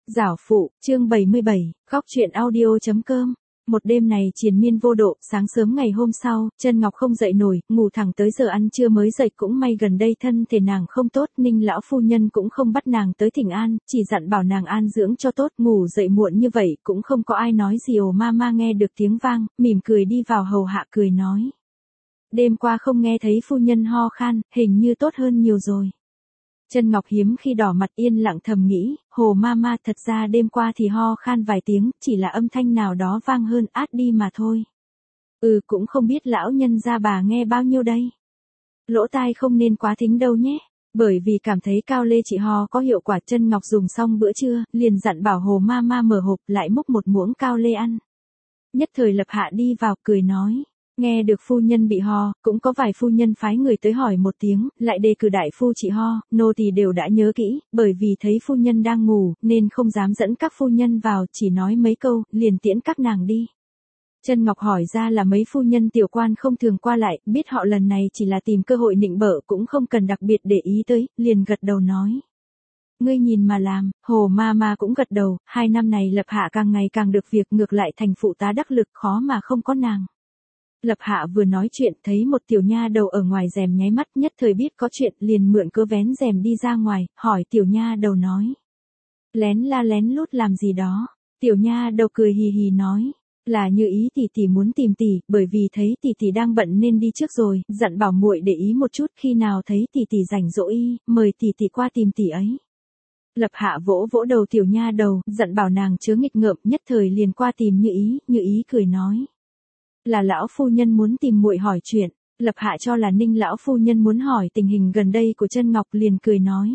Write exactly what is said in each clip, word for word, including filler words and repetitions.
Giảo phụ, chương bảy mươi bảy, khóc chuyện audio chấm com. Một đêm này triền miên vô độ, sáng sớm ngày hôm sau, Chân Ngọc không dậy nổi, ngủ thẳng tới giờ ăn trưa mới dậy, cũng may gần đây thân thể nàng không tốt, Ninh lão phu nhân cũng không bắt nàng tới thỉnh an, chỉ dặn bảo nàng an dưỡng cho tốt, ngủ dậy muộn như vậy cũng không có ai nói gì. Ồ mama nghe được tiếng vang, mỉm cười đi vào hầu hạ cười nói. Đêm qua không nghe thấy phu nhân ho khan, hình như tốt hơn nhiều rồi. Chân Ngọc hiếm khi đỏ mặt yên lặng thầm nghĩ, Hồ mama thật ra đêm qua thì ho khan vài tiếng, chỉ là âm thanh nào đó vang hơn át đi mà thôi. Ừ cũng không biết lão nhân gia bà nghe bao nhiêu đây. Lỗ tai không nên quá thính đâu nhé. Bởi vì cảm thấy cao lê trị ho có hiệu quả, Chân Ngọc dùng xong bữa trưa, liền dặn bảo Hồ mama mở hộp lại múc một muỗng cao lê ăn. Nhất thời Lập Hạ đi vào cười nói. Nghe được phu nhân bị ho, cũng có vài phu nhân phái người tới hỏi một tiếng, lại đề cử đại phu trị ho, nô tỳ đều đã nhớ kỹ, bởi vì thấy phu nhân đang ngủ, nên không dám dẫn các phu nhân vào, chỉ nói mấy câu, liền tiễn các nàng đi. Chân Ngọc hỏi ra là mấy phu nhân tiểu quan không thường qua lại, biết họ lần này chỉ là tìm cơ hội nịnh bợ cũng không cần đặc biệt để ý tới, liền gật đầu nói. Ngươi nhìn mà làm, Hồ mama cũng gật đầu, hai năm này Lập Hạ càng ngày càng được việc, ngược lại thành phụ tá đắc lực, khó mà không có nàng. Lập Hạ vừa nói chuyện thấy một tiểu nha đầu ở ngoài rèm nháy mắt, nhất thời biết có chuyện, liền mượn cớ vén rèm đi ra ngoài, hỏi tiểu nha đầu nói. Lén la lén lút làm gì đó? Tiểu nha đầu cười hì hì nói. Là Như Ý tỷ tỷ muốn tìm tỷ, bởi vì thấy tỷ tỷ đang bận nên đi trước rồi, dặn bảo muội để ý một chút, khi nào thấy tỷ tỷ rảnh rỗi, mời tỷ tỷ qua tìm tỷ ấy. Lập Hạ vỗ vỗ đầu tiểu nha đầu, dặn bảo nàng chớ nghịch ngợm, nhất thời liền qua tìm Như Ý, Như Ý cười nói. Là lão phu nhân muốn tìm muội hỏi chuyện. Lập Hạ cho là Ninh lão phu nhân muốn hỏi tình hình gần đây của Chân Ngọc, liền cười nói.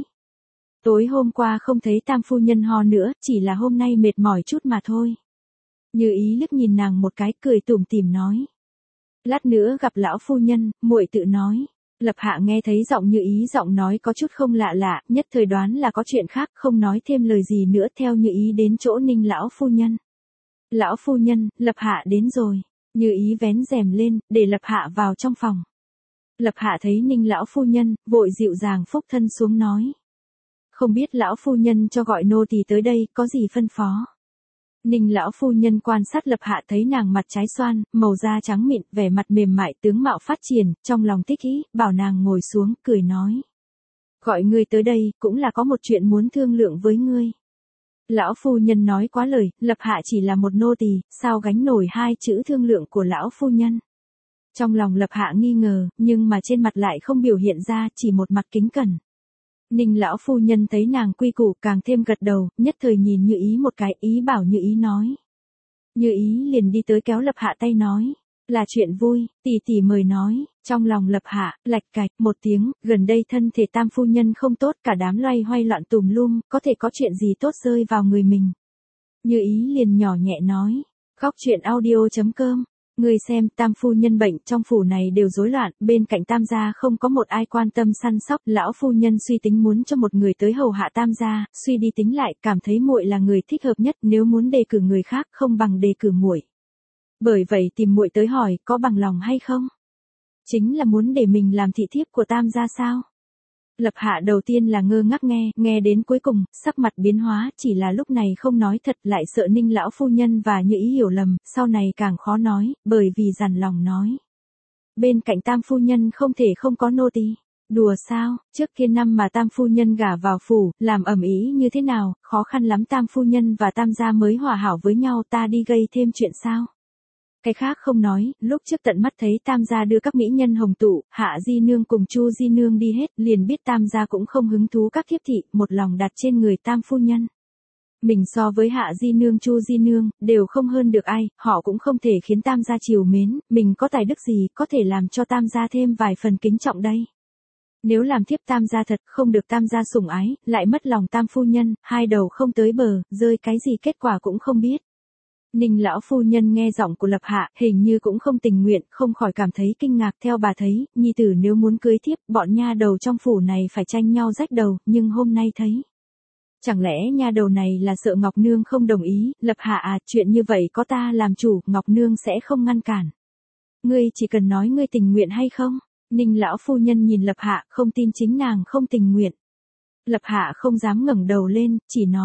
Tối hôm qua không thấy tam phu nhân ho nữa, chỉ là hôm nay mệt mỏi chút mà thôi. Như Ý liếc nhìn nàng một cái, cười tủm tỉm nói. Lát nữa gặp lão phu nhân, muội tự nói. Lập Hạ nghe thấy giọng Như Ý giọng nói có chút không lạ lạ, nhất thời đoán là có chuyện khác, không nói thêm lời gì nữa, theo Như Ý đến chỗ Ninh lão phu nhân. Lão phu nhân, Lập Hạ đến rồi. Như Ý vén rèm lên, để Lập Hạ vào trong phòng. Lập Hạ thấy Ninh lão phu nhân, vội dịu dàng phúc thân xuống nói. Không biết lão phu nhân cho gọi nô tỳ tới đây, có gì phân phó. Ninh lão phu nhân quan sát Lập Hạ thấy nàng mặt trái xoan, màu da trắng mịn, vẻ mặt mềm mại, tướng mạo phát triển, trong lòng thích ý, bảo nàng ngồi xuống, cười nói. Gọi ngươi tới đây, cũng là có một chuyện muốn thương lượng với ngươi. Lão phu nhân nói quá lời, Lập Hạ chỉ là một nô tỳ, sao gánh nổi hai chữ thương lượng của lão phu nhân. Trong lòng Lập Hạ nghi ngờ, nhưng mà trên mặt lại không biểu hiện ra, chỉ một mặt kính cẩn. Ninh lão phu nhân thấy nàng quy củ càng thêm gật đầu, nhất thời nhìn Như Ý một cái, ý bảo Như Ý nói. Như Ý liền đi tới kéo Lập Hạ tay nói. Là chuyện vui, tỷ tỷ mời nói. Trong lòng Lập Hạ, lạch cạch một tiếng, gần đây thân thể tam phu nhân không tốt, cả đám loay hoay loạn tùm lum, có thể có chuyện gì tốt rơi vào người mình. Như Ý liền nhỏ nhẹ nói. Khóc chuyện audio chấm com. Người xem, tam phu nhân bệnh, trong phủ này đều rối loạn, bên cạnh tam gia không có một ai quan tâm săn sóc, lão phu nhân suy tính muốn cho một người tới hầu hạ tam gia, suy đi tính lại, cảm thấy muội là người thích hợp nhất, nếu muốn đề cử người khác không bằng đề cử muội. Bởi vậy tìm muội tới hỏi, có bằng lòng hay không? Chính là muốn để mình làm thị thiếp của tam gia sao? Lập Hạ đầu tiên là ngơ ngác nghe, nghe đến cuối cùng, sắc mặt biến hóa, chỉ là lúc này không nói thật, lại sợ Ninh lão phu nhân và Như Ý hiểu lầm, sau này càng khó nói, bởi vì dằn lòng nói. Bên cạnh tam phu nhân không thể không có nô tỳ. Đùa sao, trước kia năm mà tam phu nhân gả vào phủ, làm ầm ĩ như thế nào, khó khăn lắm tam phu nhân và tam gia mới hòa hảo với nhau, ta đi gây thêm chuyện sao? Cái khác không nói, lúc trước tận mắt thấy tam gia đưa các mỹ nhân hồng tụ, Hạ Di Nương cùng Chu Di Nương đi hết, liền biết tam gia cũng không hứng thú các thiếp thị, một lòng đặt trên người tam phu nhân. Mình so với Hạ Di Nương Chu Di Nương, đều không hơn được ai, họ cũng không thể khiến tam gia chiều mến, mình có tài đức gì, có thể làm cho tam gia thêm vài phần kính trọng đây. Nếu làm thiếp tam gia thật, không được tam gia sủng ái, lại mất lòng tam phu nhân, hai đầu không tới bờ, rơi cái gì kết quả cũng không biết. Ninh lão phu nhân nghe giọng của Lập Hạ, hình như cũng không tình nguyện, không khỏi cảm thấy kinh ngạc, theo bà thấy, nhi tử nếu muốn cưới thiếp, bọn nha đầu trong phủ này phải tranh nhau rách đầu, nhưng hôm nay thấy. Chẳng lẽ nha đầu này là sợ Ngọc Nương không đồng ý, Lập Hạ à, chuyện như vậy có ta làm chủ, Ngọc Nương sẽ không ngăn cản. Ngươi chỉ cần nói ngươi tình nguyện hay không? Ninh lão phu nhân nhìn Lập Hạ, không tin chính nàng không tình nguyện. Lập Hạ không dám ngẩng đầu lên, chỉ nói.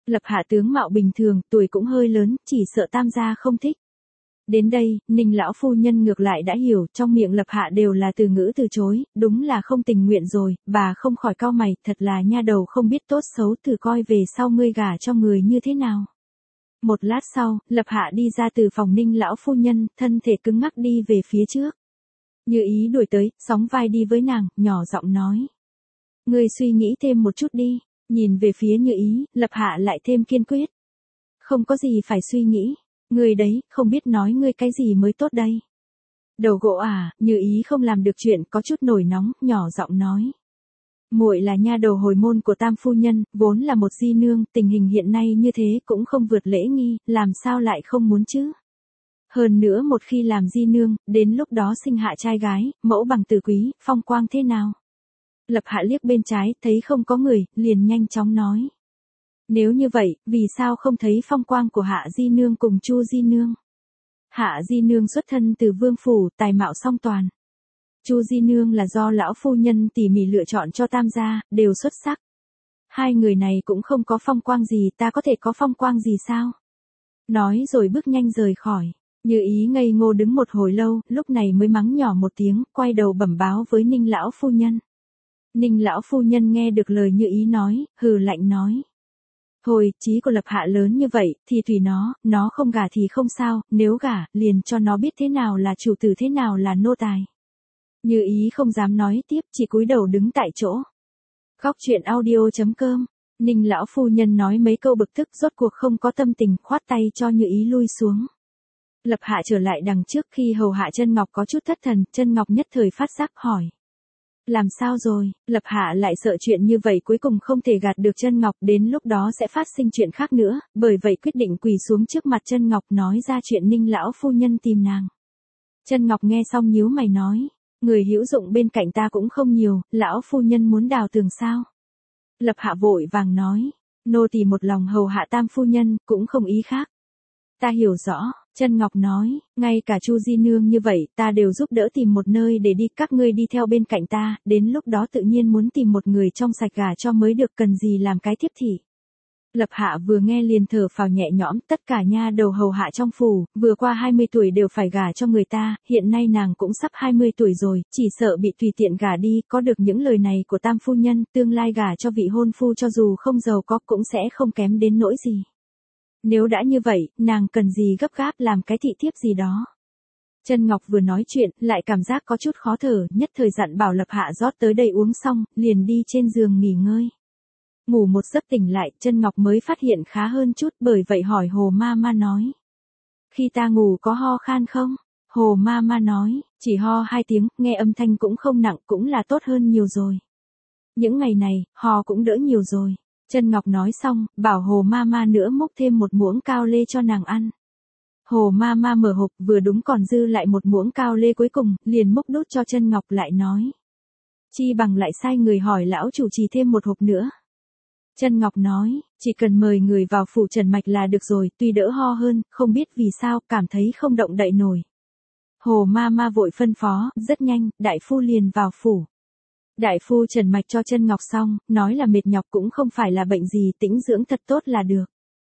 Lập Hạ tướng mạo bình thường, tuổi cũng hơi lớn, chỉ sợ Tam gia không thích. Đến đây, Ninh lão phu nhân ngược lại đã hiểu, trong miệng Lập Hạ đều là từ ngữ từ chối, đúng là không tình nguyện rồi, bà không khỏi cau mày, thật là nha đầu không biết tốt xấu, thử coi về sau ngươi gả cho người như thế nào. Một lát sau, Lập Hạ đi ra từ phòng Ninh lão phu nhân, thân thể cứng ngắc đi về phía trước. Như Ý đuổi tới, sóng vai đi với nàng, nhỏ giọng nói. Ngươi suy nghĩ thêm một chút đi, nhìn về phía Như Ý, Lập Hạ lại thêm kiên quyết. Không có gì phải suy nghĩ, ngươi đấy, không biết nói ngươi cái gì mới tốt đây. Đầu gỗ à, Như Ý không làm được chuyện, có chút nổi nóng, nhỏ giọng nói. Muội là nha đầu hồi môn của Tam phu nhân, vốn là một di nương, tình hình hiện nay như thế cũng không vượt lễ nghi, làm sao lại không muốn chứ? Hơn nữa một khi làm di nương, đến lúc đó sinh hạ trai gái, mẫu bằng tử quý, phong quang thế nào? Lập Hạ liếc bên trái, thấy không có người, liền nhanh chóng nói. Nếu như vậy, vì sao không thấy phong quang của Hạ di nương cùng Chu di nương? Hạ di nương xuất thân từ vương phủ, tài mạo song toàn. Chu di nương là do lão phu nhân tỉ mỉ lựa chọn cho Tam gia, đều xuất sắc. Hai người này cũng không có phong quang gì, ta có thể có phong quang gì sao? Nói rồi bước nhanh rời khỏi. Như Ý ngây ngô đứng một hồi lâu, lúc này mới mắng nhỏ một tiếng, quay đầu bẩm báo với Ninh lão phu nhân. Ninh lão phu nhân nghe được lời Như Ý nói, hừ lạnh nói. Thôi, chí của Lập Hạ lớn như vậy, thì tùy nó, nó không gả thì không sao, nếu gả, liền cho nó biết thế nào là chủ tử thế nào là nô tài. Như Ý không dám nói tiếp, chỉ cúi đầu đứng tại chỗ. Góc truyện audio chấm com. Ninh lão phu nhân nói mấy câu bực tức, rốt cuộc không có tâm tình, khoát tay cho Như Ý lui xuống. Lập Hạ trở lại đằng trước, khi hầu hạ Chân Ngọc có chút thất thần, Chân Ngọc nhất thời phát giác hỏi. Làm sao rồi? Lập Hạ lại sợ chuyện như vậy cuối cùng không thể gạt được Chân Ngọc, đến lúc đó sẽ phát sinh chuyện khác nữa, bởi vậy quyết định quỳ xuống trước mặt Chân Ngọc nói ra chuyện Ninh lão phu nhân tìm nàng. Chân Ngọc nghe xong nhíu mày nói. Người hữu dụng bên cạnh ta cũng không nhiều, lão phu nhân muốn đào tường sao? Lập Hạ vội vàng nói, nô tỳ một lòng hầu hạ Tam phu nhân, cũng không ý khác. Ta hiểu rõ, Chân Ngọc nói, ngay cả Chu di nương như vậy, ta đều giúp đỡ tìm một nơi để đi, các ngươi đi theo bên cạnh ta, đến lúc đó tự nhiên muốn tìm một người trong sạch gả cho mới được, cần gì làm cái thiếp thị. Lập Hạ vừa nghe liền thở phào nhẹ nhõm, tất cả nha đầu hầu hạ trong phủ, vừa qua hai mươi tuổi đều phải gả cho người ta, hiện nay nàng cũng sắp hai mươi tuổi rồi, chỉ sợ bị tùy tiện gả đi, có được những lời này của Tam phu nhân, tương lai gả cho vị hôn phu cho dù không giàu có cũng sẽ không kém đến nỗi gì. Nếu đã như vậy, nàng cần gì gấp gáp làm cái thị thiếp gì đó. Chân Ngọc vừa nói chuyện, lại cảm giác có chút khó thở, nhất thời dặn bảo Lập Hạ rót tới đây uống xong, liền đi trên giường nghỉ ngơi. Ngủ một giấc tỉnh lại, Chân Ngọc mới phát hiện khá hơn chút, bởi vậy hỏi Hồ Ma Ma nói. Khi ta ngủ có ho khan không? Hồ Ma Ma nói, chỉ ho hai tiếng, nghe âm thanh cũng không nặng, cũng là tốt hơn nhiều rồi. Những ngày này, ho cũng đỡ nhiều rồi. Chân Ngọc nói xong, bảo Hồ Ma Ma nữa múc thêm một muỗng cao lê cho nàng ăn. Hồ Ma Ma mở hộp, vừa đúng còn dư lại một muỗng cao lê cuối cùng, liền múc đút cho Chân Ngọc lại nói. Chi bằng lại sai người hỏi lão chủ trì thêm một hộp nữa. Chân Ngọc nói, chỉ cần mời người vào phủ trần mạch là được rồi, tuy đỡ ho hơn, không biết vì sao, cảm thấy không động đậy nổi. Hồ Ma Ma vội phân phó, rất nhanh, đại phu liền vào phủ. Đại phu trần mạch cho Chân Ngọc xong, nói là mệt nhọc cũng không phải là bệnh gì, tĩnh dưỡng thật tốt là được.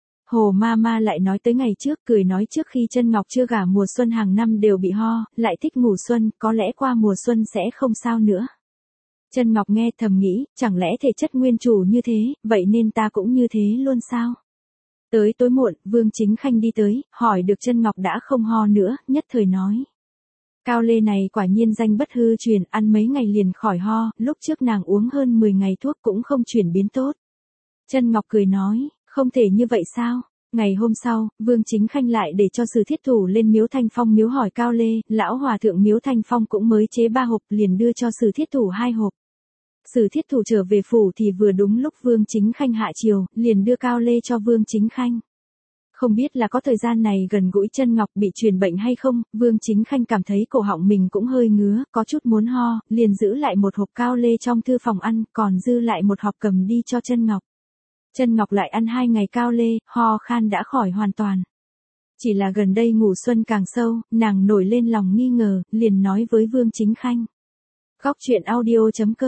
Hồ Ma Ma lại nói tới ngày trước, cười nói trước khi Chân Ngọc chưa gả mùa xuân hàng năm đều bị ho, lại thích ngủ xuân, có lẽ qua mùa xuân sẽ không sao nữa. Chân Ngọc nghe thầm nghĩ, chẳng lẽ thể chất nguyên chủ như thế, vậy nên ta cũng như thế luôn sao? Tới tối muộn, Vương Chính Khanh đi tới, hỏi được Chân Ngọc đã không ho nữa, nhất thời nói. Cao lê này quả nhiên danh bất hư truyền, ăn mấy ngày liền khỏi ho, lúc trước nàng uống hơn mười ngày thuốc cũng không chuyển biến tốt. Chân Ngọc cười nói, không thể như vậy sao? Ngày hôm sau, Vương Chính Khanh lại để cho Sử Thiết Thủ lên Miếu Thanh Phong miếu hỏi Cao lê, lão hòa thượng Miếu Thanh Phong cũng mới chế ba hộp, liền đưa cho Sử Thiết Thủ hai hộp. Sử Thiết Thủ trở về phủ thì vừa đúng lúc Vương Chính Khanh hạ chiều, liền đưa cao lê cho Vương Chính Khanh. Không biết là có thời gian này gần gũi Chân Ngọc bị truyền bệnh hay không, Vương Chính Khanh cảm thấy cổ họng mình cũng hơi ngứa, có chút muốn ho, liền giữ lại một hộp cao lê trong thư phòng ăn, còn dư lại một hộp cầm đi cho Chân Ngọc. Chân Ngọc lại ăn hai ngày cao lê, ho khan đã khỏi hoàn toàn. Chỉ là gần đây ngủ xuân càng sâu, nàng nổi lên lòng nghi ngờ, liền nói với Vương Chính Khanh. Góc truyện audio chấm com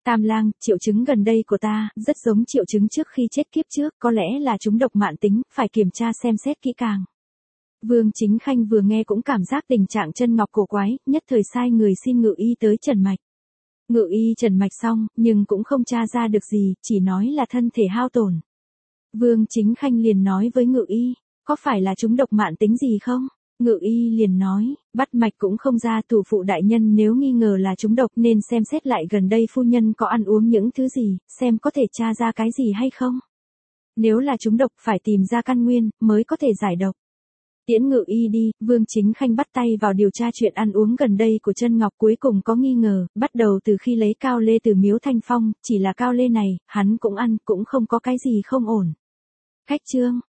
Tam lang, triệu chứng gần đây của ta, rất giống triệu chứng trước khi chết kiếp trước, có lẽ là trúng độc mãn tính, phải kiểm tra xem xét kỹ càng. Vương Chính Khanh vừa nghe cũng cảm giác tình trạng chân ngọc cổ quái, nhất thời sai người xin ngự y tới trần mạch. Ngự y trần mạch xong, nhưng cũng không tra ra được gì, chỉ nói là thân thể hao tổn. Vương Chính Khanh liền nói với ngự y, có phải là trúng độc mãn tính gì không? Ngự y liền nói, bắt mạch cũng không ra, thủ phụ đại nhân nếu nghi ngờ là trúng độc nên xem xét lại gần đây phu nhân có ăn uống những thứ gì, xem có thể tra ra cái gì hay không. Nếu là trúng độc phải tìm ra căn nguyên, mới có thể giải độc. Tiễn ngự y đi, Vương Chính Khanh bắt tay vào điều tra chuyện ăn uống gần đây của chân ngọc, cuối cùng có nghi ngờ, bắt đầu từ khi lấy cao lê từ miếu Thanh Phong, chỉ là cao lê này, hắn cũng ăn, cũng không có cái gì không ổn. Khách trương.